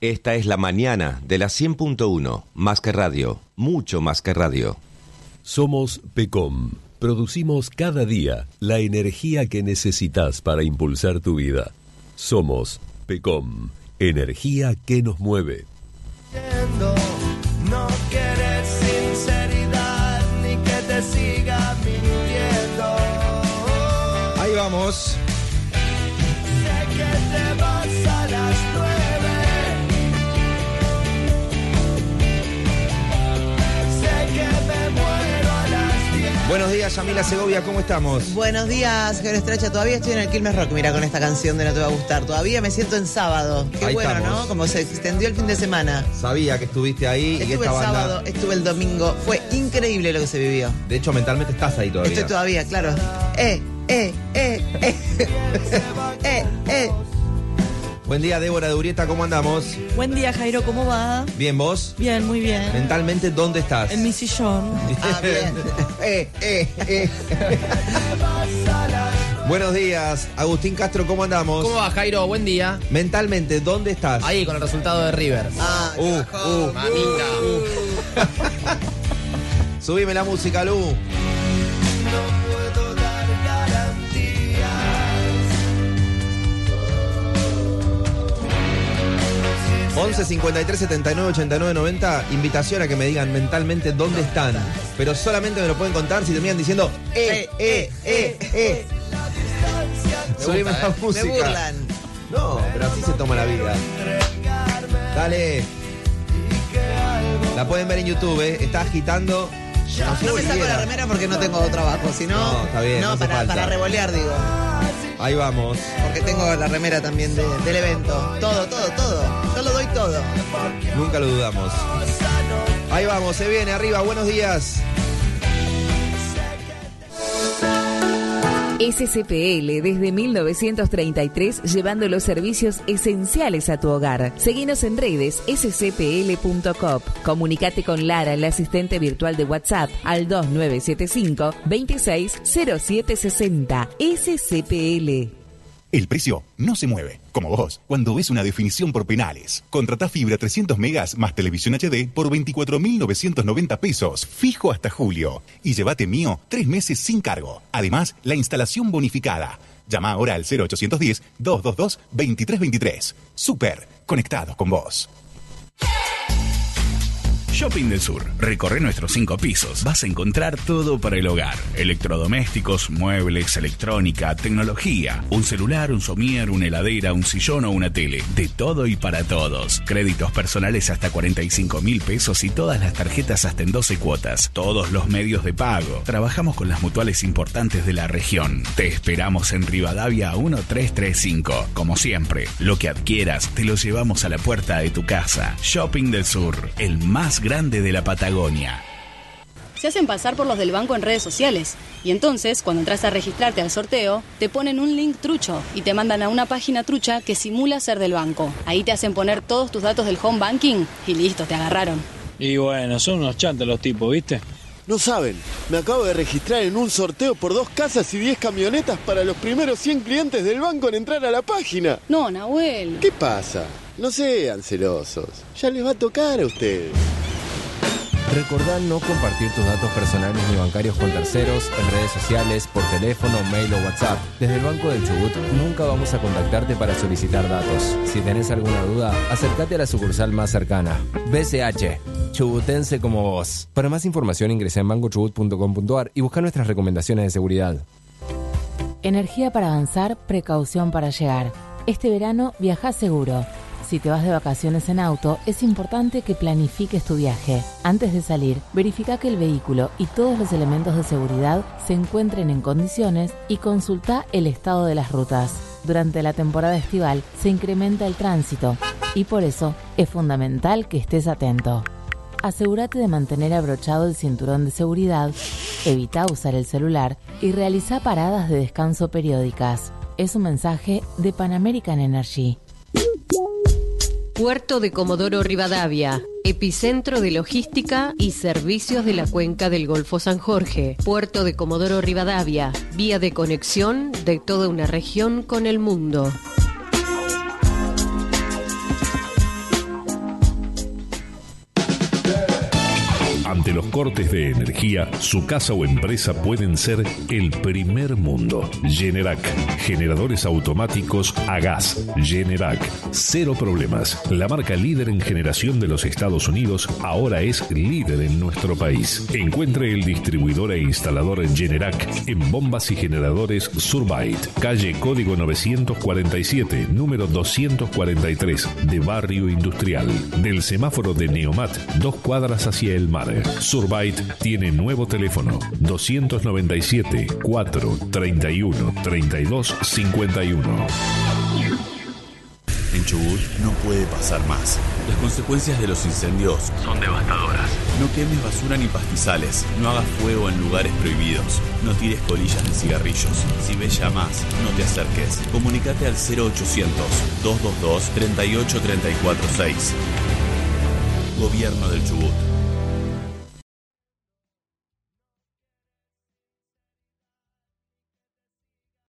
Esta es la mañana de la 100.1, más que radio, mucho más que radio. Somos PECOM. Producimos cada día la energía que necesitas para impulsar tu vida. Somos PECOM, energía que nos mueve. No quieres sinceridad ni que te siga mintiendo. Ahí vamos. Sé que te vas a las 9. Sé que me muero a las 10. Buenos días, Yamila Segovia, ¿cómo estamos? Buenos días, Javier Estracha. Todavía estoy en el Quilmes Rock, mira, con esta canción de No Te Va a Gustar. Todavía me siento en sábado. Qué Ahí bueno, estamos. ¿no? Como se extendió el fin de semana. Sabía que estuviste ahí y que Estuve esta el banda... sábado, estuve el domingo. Fue increíble lo que se vivió. De hecho, mentalmente estás ahí todavía. Estoy todavía, claro. Buen día, Débora de Urieta, ¿cómo andamos? Buen día, Jairo, ¿cómo va? ¿Bien, vos? Bien, muy bien. Mentalmente, ¿dónde estás? En mi sillón. Ah, bien. Buenos días, Agustín Castro, ¿cómo andamos? ¿Cómo va, Jairo? Buen día. Mentalmente, ¿dónde estás? Ahí con el resultado de River. Ah, Mamita. Subime la música, Lu. No puedo dar garantías. 11 53 79 89 90. Invitación a que me digan mentalmente dónde están. Pero solamente me lo pueden contar si terminan diciendo Subime la música. me burlan. No, pero así se toma la vida. Dale. La pueden ver en YouTube, ¿eh? Está agitando. No me saco la remera porque no tengo trabajo, sino... No, está bien, no hace falta. para revolear, digo. Ahí vamos. Porque tengo la remera también del evento. Todo. Yo lo doy todo. Nunca lo dudamos. Ahí vamos, se viene arriba. Buenos días. SCPL desde 1933 llevando los servicios esenciales a tu hogar. Seguinos en redes scpl.coop. Comunicate con Lara, la asistente virtual de WhatsApp, al 2975 260760. SCPL. El precio no se mueve, como vos, cuando ves una definición por penales. Contratá fibra 300 megas más televisión HD por 24.990 pesos, fijo hasta julio. Y llévate Mío 3 meses sin cargo. Además, la instalación bonificada. Llama ahora al 0810-222-2323. Súper, conectados con vos. Shopping del Sur. Recorre nuestros 5 pisos. Vas a encontrar todo para el hogar. Electrodomésticos, muebles, electrónica, tecnología. Un celular, un somier, una heladera, un sillón o una tele. De todo y para todos. Créditos personales hasta 45.000 pesos y todas las tarjetas hasta en 12 cuotas. Todos los medios de pago. Trabajamos con las mutuales importantes de la región. Te esperamos en Rivadavia 1335. Como siempre, lo que adquieras te lo llevamos a la puerta de tu casa. Shopping del Sur. El más grande de la Patagonia. Se hacen pasar por los del banco en redes sociales y entonces, cuando entras a registrarte al sorteo, te ponen un link trucho y te mandan a una página trucha que simula ser del banco. Ahí te hacen poner todos tus datos del home banking y listo, te agarraron. Y bueno, son unos chantas los tipos, ¿viste? No saben, me acabo de registrar en un sorteo por 2 casas y 10 camionetas para los primeros 100 clientes del banco en entrar a la página. No, Nahuel. ¿Qué pasa? No sean celosos, ya les va a tocar a ustedes. Recordá no compartir tus datos personales ni bancarios con terceros, en redes sociales, por teléfono, mail o WhatsApp. Desde el Banco del Chubut nunca vamos a contactarte para solicitar datos. Si tenés alguna duda, acércate a la sucursal más cercana. BCH, chubutense como vos. Para más información ingresa en bancochubut.com.ar y busca nuestras recomendaciones de seguridad. Energía para avanzar, precaución para llegar. Este verano viajá seguro. Si te vas de vacaciones en auto, es importante que planifiques tu viaje. Antes de salir, verifica que el vehículo y todos los elementos de seguridad se encuentren en condiciones y consulta el estado de las rutas. Durante la temporada estival se incrementa el tránsito y por eso es fundamental que estés atento. Asegúrate de mantener abrochado el cinturón de seguridad, evita usar el celular y realiza paradas de descanso periódicas. Es un mensaje de Pan American Energy. Puerto de Comodoro Rivadavia, epicentro de logística y servicios de la cuenca del Golfo San Jorge. Puerto de Comodoro Rivadavia, vía de conexión de toda una región con el mundo. Ante los cortes de energía, su casa o empresa pueden ser el primer mundo. Generac, generadores automáticos a gas. Generac, cero problemas. La marca líder en generación de los Estados Unidos ahora es líder en nuestro país. Encuentre el distribuidor e instalador Generac en bombas y generadores Surbite, calle Código 947, número 243, de Barrio Industrial. Del semáforo de Neomat, 2 cuadras hacia el mar. Surbite tiene nuevo teléfono: 297 431 32 51. En Chubut no puede pasar más. Las consecuencias de los incendios son devastadoras. No quemes basura ni pastizales. No hagas fuego en lugares prohibidos. No tires colillas de cigarrillos. Si ves llamas, no te acerques. Comunicate al 0800-222-38346. Gobierno del Chubut.